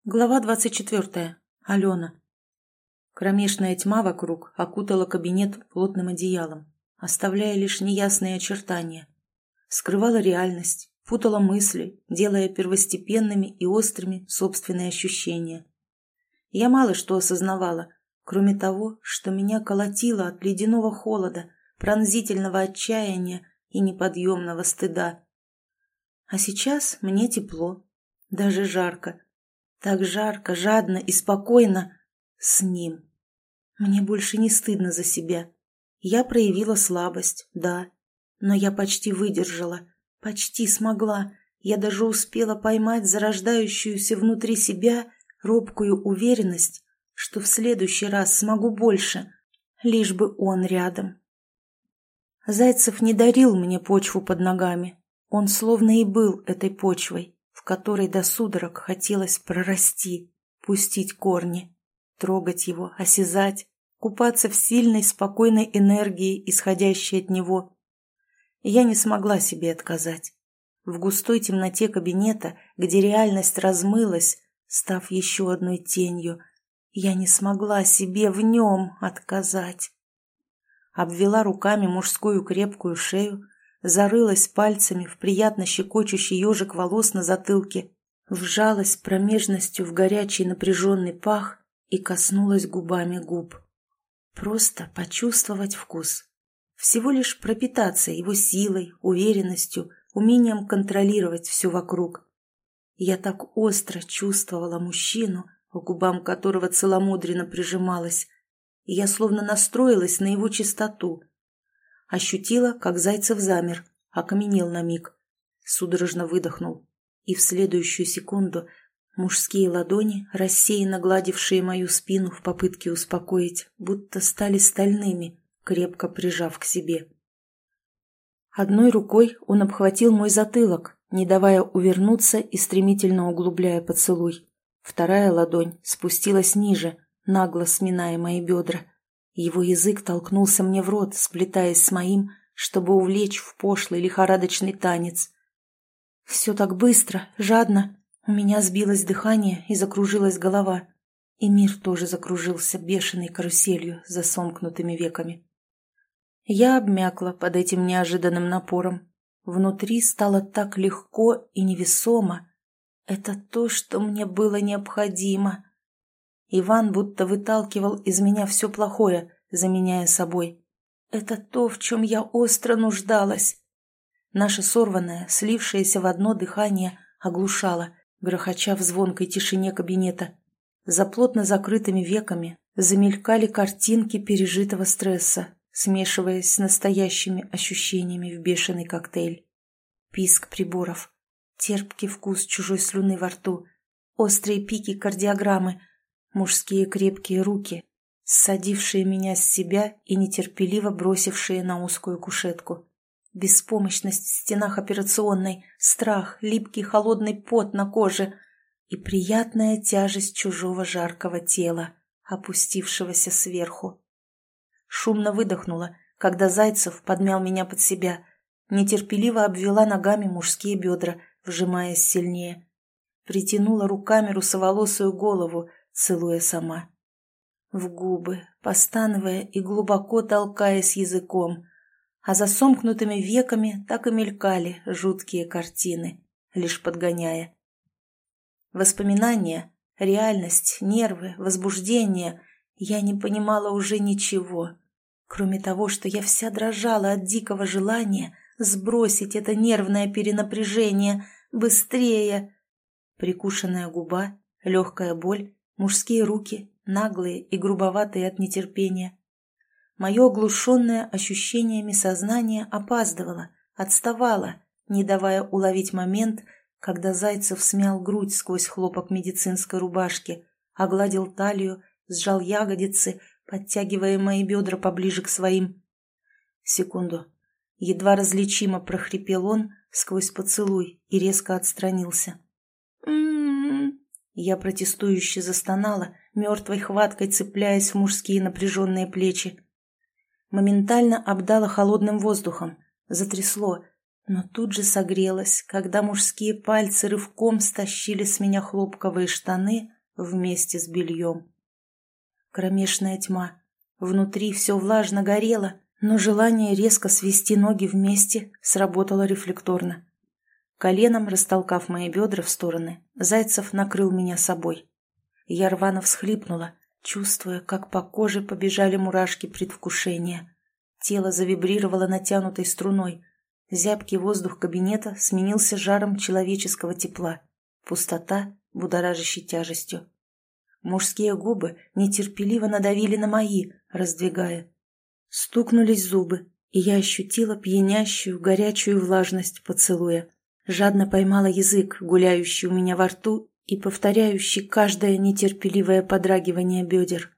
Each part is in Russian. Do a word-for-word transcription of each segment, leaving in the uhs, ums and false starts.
Глава двадцать четвертая. Алена. Кромешная тьма вокруг окутала кабинет плотным одеялом, оставляя лишь неясные очертания. Скрывала реальность, путала мысли, делая первостепенными и острыми собственные ощущения. Я мало что осознавала, кроме того, что меня колотило от ледяного холода, пронзительного отчаяния и неподъемного стыда. А сейчас мне тепло, даже жарко. Так жарко, жадно и спокойно с ним. Мне больше не стыдно за себя. Я проявила слабость, да, но я почти выдержала, почти смогла. Я даже успела поймать зарождающуюся внутри себя робкую уверенность, что в следующий раз смогу больше, лишь бы он рядом. Зайцев не дарил мне почву под ногами. Он словно и был этой почвой, в которой до судорог хотелось прорасти, пустить корни, трогать его, осязать, купаться в сильной, спокойной энергии, исходящей от него. Я не смогла себе отказать. В густой темноте кабинета, где реальность размылась, став еще одной тенью, я не смогла себе в нем отказать. Обвела руками мужскую крепкую шею, зарылась пальцами в приятно щекочущий ежик волос на затылке, вжалась промежностью в горячий напряженный пах и коснулась губами губ. Просто почувствовать вкус. Всего лишь пропитаться его силой, уверенностью, умением контролировать все вокруг. Я так остро чувствовала мужчину, к губам которого целомудренно прижималась, и я словно настроилась на его чистоту. Ощутила, как Зайцев замер, окаменел на миг, судорожно выдохнул, и в следующую секунду мужские ладони, рассеянно гладившие мою спину в попытке успокоить, будто стали стальными, крепко прижав к себе. Одной рукой он обхватил мой затылок, не давая увернуться и стремительно углубляя поцелуй. Вторая ладонь спустилась ниже, нагло сминая мои бедра. Его язык толкнулся мне в рот, сплетаясь с моим, чтобы увлечь в пошлый лихорадочный танец. Все так быстро, жадно. У меня сбилось дыхание и закружилась голова. И мир тоже закружился бешеной каруселью за сомкнутыми веками. Я обмякла под этим неожиданным напором. Внутри стало так легко и невесомо. Это то, что мне было необходимо. Иван будто выталкивал из меня все плохое, заменяя собой. Это то, в чем я остро нуждалась. Наше сорванное, слившееся в одно дыхание, оглушало, грохоча в звонкой тишине кабинета. За плотно закрытыми веками замелькали картинки пережитого стресса, смешиваясь с настоящими ощущениями в бешеный коктейль. Писк приборов, терпкий вкус чужой слюны во рту, острые пики кардиограммы, мужские крепкие руки, ссадившие меня с себя и нетерпеливо бросившие на узкую кушетку. Беспомощность в стенах операционной, страх, липкий холодный пот на коже и приятная тяжесть чужого жаркого тела, опустившегося сверху. Шумно выдохнула, когда Зайцев подмял меня под себя, нетерпеливо обвела ногами мужские бедра, вжимаясь сильнее. Притянула руками русоволосую голову, целуя сама. В губы, постановая и глубоко толкаясь языком, а за сомкнутыми веками так и мелькали жуткие картины, лишь подгоняя. Воспоминания, реальность, нервы, возбуждение — я не понимала уже ничего, кроме того, что я вся дрожала от дикого желания сбросить это нервное перенапряжение быстрее. Прикушенная губа, легкая боль, мужские руки, наглые и грубоватые от нетерпения. Мое оглушенное ощущениями сознание опаздывало, отставало, не давая уловить момент, когда Зайцев смял грудь сквозь хлопок медицинской рубашки, огладил талию, сжал ягодицы, подтягивая мои бедра поближе к своим. Секунду. Едва различимо прохрипел он сквозь поцелуй и резко отстранился. «М-м-м». Я протестующе застонала, мертвой хваткой цепляясь в мужские напряженные плечи. Моментально обдало холодным воздухом, затрясло, но тут же согрелась, когда мужские пальцы рывком стащили с меня хлопковые штаны вместе с бельем. Кромешная тьма. Внутри все влажно горело, но желание резко свести ноги вместе сработало рефлекторно. Коленом растолкав мои бедра в стороны, Зайцев накрыл меня собой. Я рвано всхлипнула, чувствуя, как по коже побежали мурашки предвкушения. Тело завибрировало натянутой струной. Зябкий воздух кабинета сменился жаром человеческого тепла. Пустота, будоражащей тяжестью. Мужские губы нетерпеливо надавили на мои, раздвигая. Стукнулись зубы, и я ощутила пьянящую, горячую влажность поцелуя. Жадно поймала язык, гуляющий у меня во рту и повторяющий каждое нетерпеливое подрагивание бедер.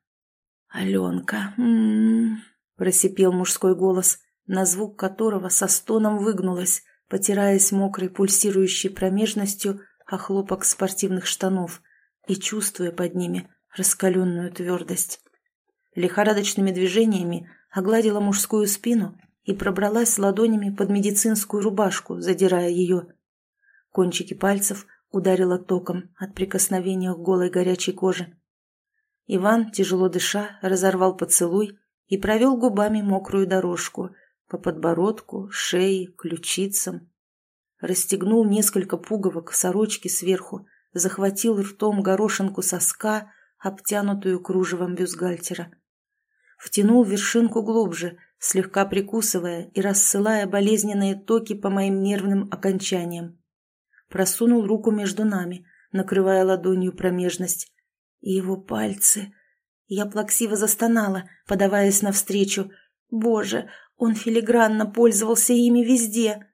«Аленка, м-м-м», просипел мужской голос, на звук которого со стоном выгнулась, потираясь мокрой пульсирующей промежностью о хлопок спортивных штанов и чувствуя под ними раскаленную твердость. Лихорадочными движениями огладила мужскую спину и пробралась ладонями под медицинскую рубашку, задирая ее. Кончики пальцев ударило током от прикосновения к голой горячей коже. Иван, тяжело дыша, разорвал поцелуй и провел губами мокрую дорожку по подбородку, шее, ключицам. Расстегнул несколько пуговок сорочки сверху, захватил ртом горошинку соска, обтянутую кружевом бюстгальтера. Втянул вершинку глубже, слегка прикусывая и рассылая болезненные токи по моим нервным окончаниям. Просунул руку между нами, накрывая ладонью промежность. И его пальцы... Я плаксиво застонала, подаваясь навстречу. Боже, он филигранно пользовался ими везде.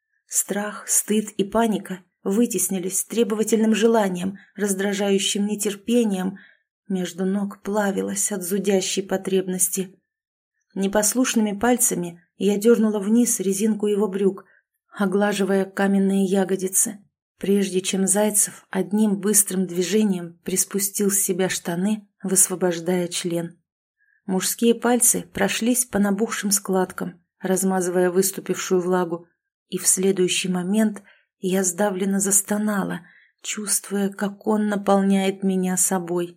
Страх, стыд и паника вытеснились требовательным желанием, раздражающим нетерпением. Между ног плавилась от зудящей потребности. Непослушными пальцами я дернула вниз резинку его брюк, оглаживая каменные ягодицы, прежде чем Зайцев одним быстрым движением приспустил с себя штаны, высвобождая член. Мужские пальцы прошлись по набухшим складкам, размазывая выступившую влагу, и в следующий момент я сдавленно застонала, чувствуя, как он наполняет меня собой.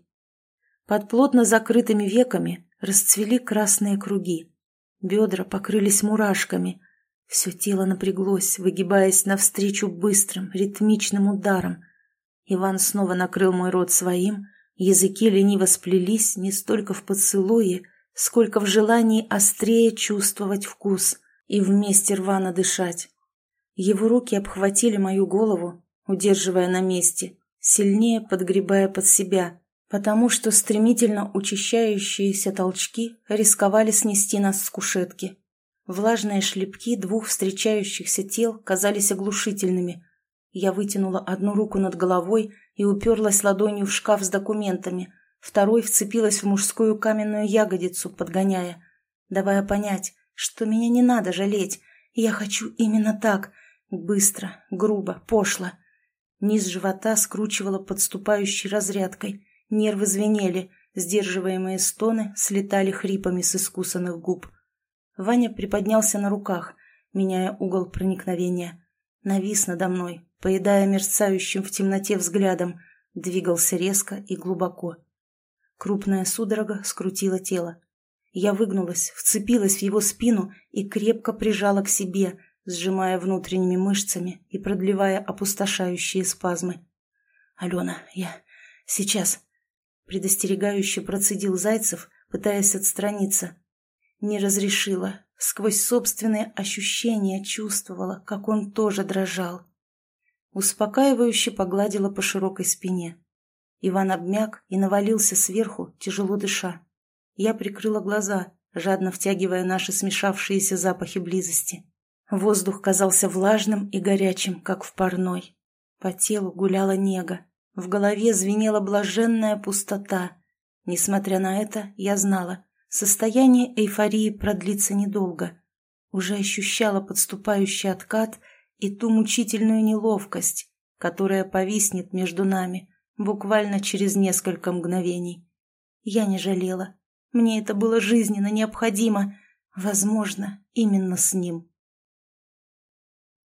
Под плотно закрытыми веками расцвели красные круги. Бедра покрылись мурашками. Все тело напряглось, выгибаясь навстречу быстрым, ритмичным ударам. Иван снова накрыл мой рот своим, языки лениво сплелись не столько в поцелуе, сколько в желании острее чувствовать вкус и вместе рвано дышать. Его руки обхватили мою голову, удерживая на месте, сильнее подгребая под себя, потому что стремительно учащающиеся толчки рисковали снести нас с кушетки. Влажные шлепки двух встречающихся тел казались оглушительными. Я вытянула одну руку над головой и уперлась ладонью в шкаф с документами, второй вцепилась в мужскую каменную ягодицу, подгоняя, давая понять, что меня не надо жалеть, я хочу именно так, быстро, грубо, пошло. Низ живота скручивало подступающей разрядкой, нервы звенели, сдерживаемые стоны слетали хрипами с искусанных губ. Ваня приподнялся на руках, меняя угол проникновения. Навис надо мной, поедая мерцающим в темноте взглядом, двигался резко и глубоко. Крупная судорога скрутила тело. Я выгнулась, вцепилась в его спину и крепко прижала к себе, сжимая внутренними мышцами и продлевая опустошающие спазмы. «Алена, я... сейчас...» предостерегающе процедил Зайцев, пытаясь отстраниться. Не разрешила, сквозь собственные ощущения чувствовала, как он тоже дрожал. Успокаивающе погладила по широкой спине. Иван обмяк и навалился сверху, тяжело дыша. Я прикрыла глаза, жадно втягивая наши смешавшиеся запахи близости. Воздух казался влажным и горячим, как в парной. По телу гуляла нега. В голове звенела блаженная пустота. Несмотря на это, я знала, состояние эйфории продлится недолго. Уже ощущала подступающий откат и ту мучительную неловкость, которая повиснет между нами буквально через несколько мгновений. Я не жалела. Мне это было жизненно необходимо. Возможно, именно с ним.